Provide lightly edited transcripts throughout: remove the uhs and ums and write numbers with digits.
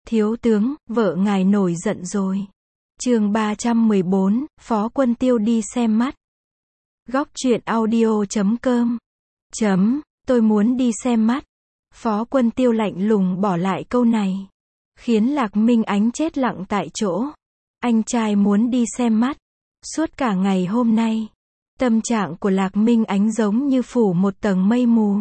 Thiếu tướng, vợ ngài nổi giận rồi. Chương 314, Phó Quân Tiêu đi xem mắt. Góc truyện audio.com. Tôi muốn đi xem mắt. Phó Quân Tiêu lạnh lùng bỏ lại câu này, khiến Lạc Minh Ánh chết lặng tại chỗ. Anh trai muốn đi xem mắt. Suốt cả ngày hôm nay, tâm trạng của Lạc Minh Ánh giống như phủ một tầng mây mù,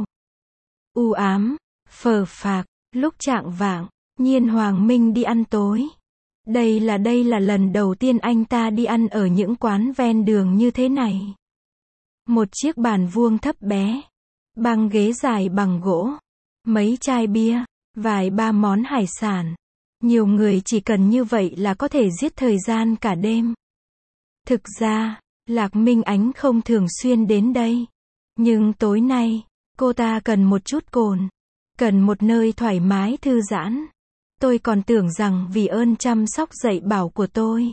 u ám, phờ phạc. Lúc chạng vạng, Nhiên Hoàng Minh đi ăn tối. Đây là lần đầu tiên anh ta đi ăn ở những quán ven đường như thế này. Một chiếc bàn vuông thấp bé, băng ghế dài bằng gỗ, mấy chai bia, vài ba món hải sản. Nhiều người chỉ cần như vậy là có thể giết thời gian cả đêm. Thực ra, Lạc Minh Ánh không thường xuyên đến đây. Nhưng tối nay, cô ta cần một chút cồn, cần một nơi thoải mái thư giãn. Tôi còn tưởng rằng vì ơn chăm sóc dạy bảo của tôi,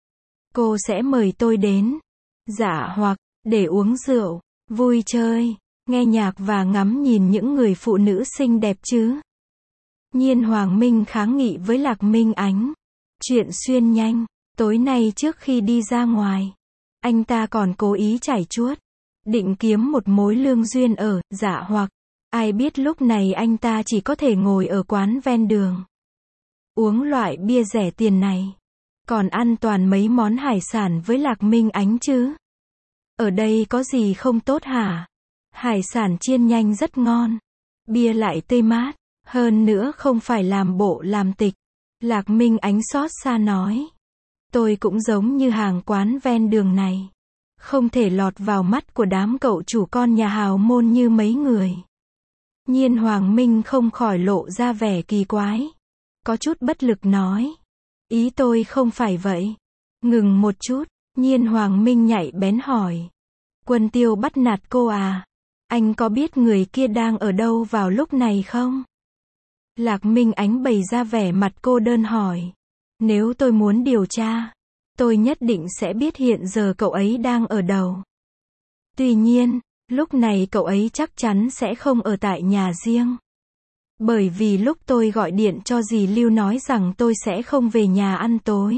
cô sẽ mời tôi đến, hoặc để uống rượu, vui chơi, nghe nhạc và ngắm nhìn những người phụ nữ xinh đẹp chứ. Nhiên Hoàng Minh kháng nghị với Lạc Minh Ánh. Chuyện xuyên nhanh. Tối nay trước khi đi ra ngoài, anh ta còn cố ý trải chuốt, định kiếm một mối lương duyên ở hoặc. Ai biết lúc này anh ta chỉ có thể ngồi ở quán ven đường, uống loại bia rẻ tiền này, còn ăn toàn mấy món hải sản với Lạc Minh Ánh chứ. Ở đây có gì không tốt hả? Hải sản chiên nhanh rất ngon, bia lại tươi mát, hơn nữa không phải làm bộ làm tịch. Lạc Minh Ánh xót xa nói. Tôi cũng giống như hàng quán ven đường này, không thể lọt vào mắt của đám cậu chủ con nhà hào môn như mấy người. Nhiên Hoàng Minh không khỏi lộ ra vẻ kỳ quái, có chút bất lực nói. Ý tôi không phải vậy. Ngừng một chút, Nhiên Hoàng Minh nhạy bén hỏi. Quân Tiêu bắt nạt cô à? Anh có biết người kia đang ở đâu vào lúc này không? Lạc Minh Ánh bày ra vẻ mặt cô đơn hỏi. Nếu tôi muốn điều tra, tôi nhất định sẽ biết hiện giờ cậu ấy đang ở đâu. Tuy nhiên, lúc này cậu ấy chắc chắn sẽ không ở tại nhà riêng. Bởi vì lúc tôi gọi điện cho dì Lưu nói rằng tôi sẽ không về nhà ăn tối,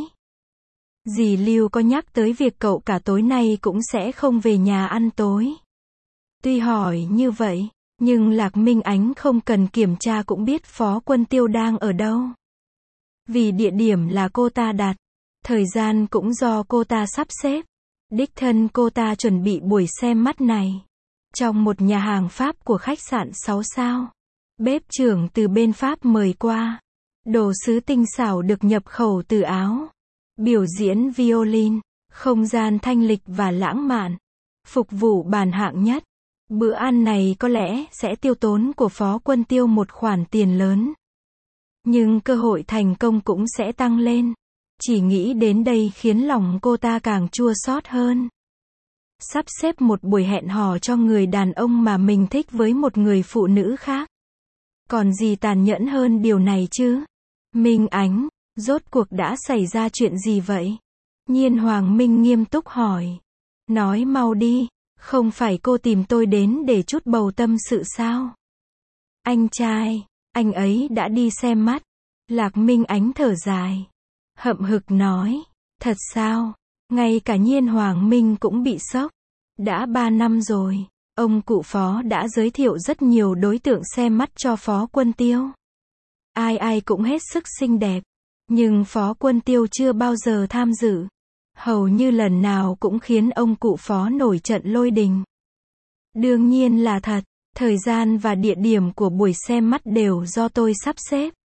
dì Lưu có nhắc tới việc cậu cả tối nay cũng sẽ không về nhà ăn tối. Tuy hỏi như vậy, nhưng Lạc Minh Ánh không cần kiểm tra cũng biết Phó Quân Tiêu đang ở đâu. Vì địa điểm là cô ta đặt, thời gian cũng do cô ta sắp xếp. Đích thân cô ta chuẩn bị buổi xem mắt này trong một nhà hàng Pháp của khách sạn 6 sao. Bếp trưởng từ bên Pháp mời qua. Đồ sứ tinh xảo được nhập khẩu từ Áo. Biểu diễn violin, không gian thanh lịch và lãng mạn. Phục vụ bàn hạng nhất. Bữa ăn này có lẽ sẽ tiêu tốn của Phó Quân Tiêu một khoản tiền lớn, nhưng cơ hội thành công cũng sẽ tăng lên. Chỉ nghĩ đến đây khiến lòng cô ta càng chua xót hơn. Sắp xếp một buổi hẹn hò cho người đàn ông mà mình thích với một người phụ nữ khác. Còn gì tàn nhẫn hơn điều này chứ? Minh Ánh, rốt cuộc đã xảy ra chuyện gì vậy? Nhiên Hoàng Minh nghiêm túc hỏi. Nói mau đi, không phải cô tìm tôi đến để trút bầu tâm sự sao? Anh trai, anh ấy đã đi xem mắt. Lạc Minh Ánh thở dài, hậm hực nói. Thật sao? Ngay cả Nhiên Hoàng Minh cũng bị sốc. Đã 3 năm rồi, ông cụ Phó đã giới thiệu rất nhiều đối tượng xem mắt cho Phó Quân Tiêu. Ai ai cũng hết sức xinh đẹp, nhưng Phó Quân Tiêu chưa bao giờ tham dự. Hầu như lần nào cũng khiến ông cụ Phó nổi trận lôi đình. Đương nhiên là thật, thời gian và địa điểm của buổi xem mắt đều do tôi sắp xếp.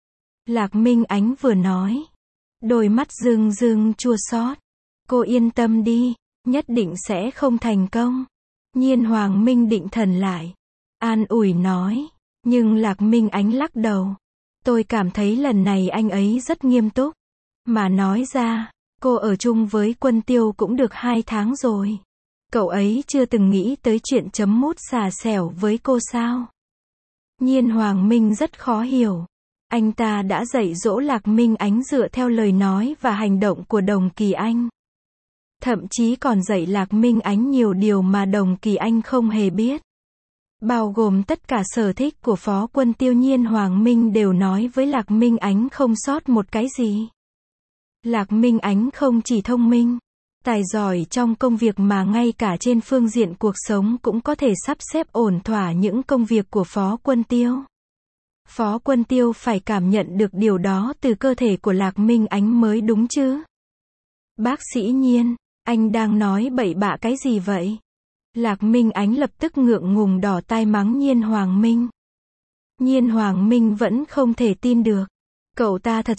Lạc Minh Ánh vừa nói, đôi mắt rưng rưng chua xót. Cô yên tâm đi, nhất định sẽ không thành công. Nhiên Hoàng Minh định thần lại, an ủi nói. Nhưng Lạc Minh Ánh lắc đầu. Tôi cảm thấy lần này anh ấy rất nghiêm túc. Mà nói ra, cô ở chung với Quân Tiêu cũng được 2 tháng rồi. Cậu ấy chưa từng nghĩ tới chuyện chấm mút xà xẻo với cô sao? Nhiên Hoàng Minh rất khó hiểu. Anh ta đã dạy dỗ Lạc Minh Ánh dựa theo lời nói và hành động của Đồng Kỳ Anh. Thậm chí còn dạy Lạc Minh Ánh nhiều điều mà Đồng Kỳ Anh không hề biết. Bao gồm tất cả sở thích của Phó Quân Tiêu, Nhiên Hoàng Minh đều nói với Lạc Minh Ánh không sót một cái gì. Lạc Minh Ánh không chỉ thông minh, tài giỏi trong công việc mà ngay cả trên phương diện cuộc sống cũng có thể sắp xếp ổn thỏa những công việc của Phó Quân Tiêu. Phó Quân Tiêu phải cảm nhận được điều đó từ cơ thể của Lạc Minh Ánh mới đúng chứ. Bác sĩ Nhiên, anh đang nói bậy bạ cái gì vậy? Lạc Minh Ánh lập tức ngượng ngùng đỏ tai mắng Nhiên Hoàng Minh. Nhiên Hoàng Minh vẫn không thể tin được. Cậu ta thật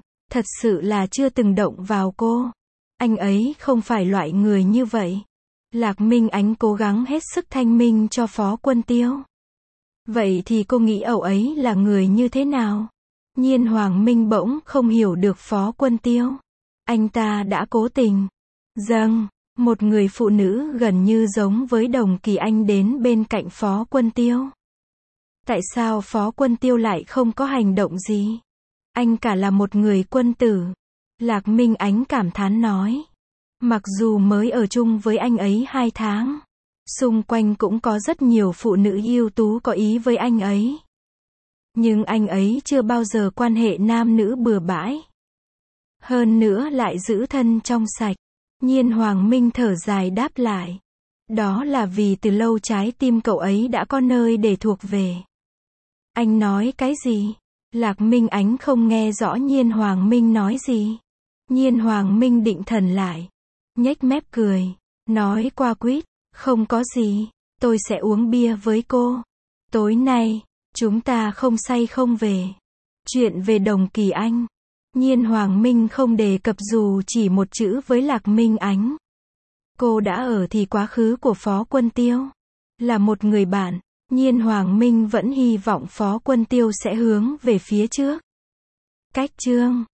sự là chưa từng động vào cô. Anh ấy không phải loại người như vậy. Lạc Minh Ánh cố gắng hết sức thanh minh cho Phó Quân Tiêu. Vậy thì cô nghĩ ẩu ấy là người như thế nào? Nhiên Hoàng Minh bỗng không hiểu được Phó Quân Tiêu. Anh ta đã cố tình dâng một người phụ nữ gần như giống với Đồng Kỳ Anh đến bên cạnh Phó Quân Tiêu. Tại sao Phó Quân Tiêu lại không có hành động gì? Anh cả là một người quân tử. Lạc Minh Ánh cảm thán nói. Mặc dù mới ở chung với anh ấy 2 tháng, xung quanh cũng có rất nhiều phụ nữ ưu tú có ý với anh ấy. Nhưng anh ấy chưa bao giờ quan hệ nam nữ bừa bãi. Hơn nữa lại giữ thân trong sạch. Nhiên Hoàng Minh thở dài đáp lại. Đó là vì từ lâu trái tim cậu ấy đã có nơi để thuộc về. Anh nói cái gì? Lạc Minh Ánh không nghe rõ Nhiên Hoàng Minh nói gì. Nhiên Hoàng Minh định thần lại, nhếch mép cười, nói qua quýt, không có gì, tôi sẽ uống bia với cô. Tối nay, chúng ta không say không về. Chuyện về Đồng Kỳ Anh. Nhiên Hoàng Minh không đề cập dù chỉ một chữ với Lạc Minh Ánh. Cô đã ở thì quá khứ của Phó Quân Tiêu. Là một người bạn, Nhiên Hoàng Minh vẫn hy vọng Phó Quân Tiêu sẽ hướng về phía trước. Cách chương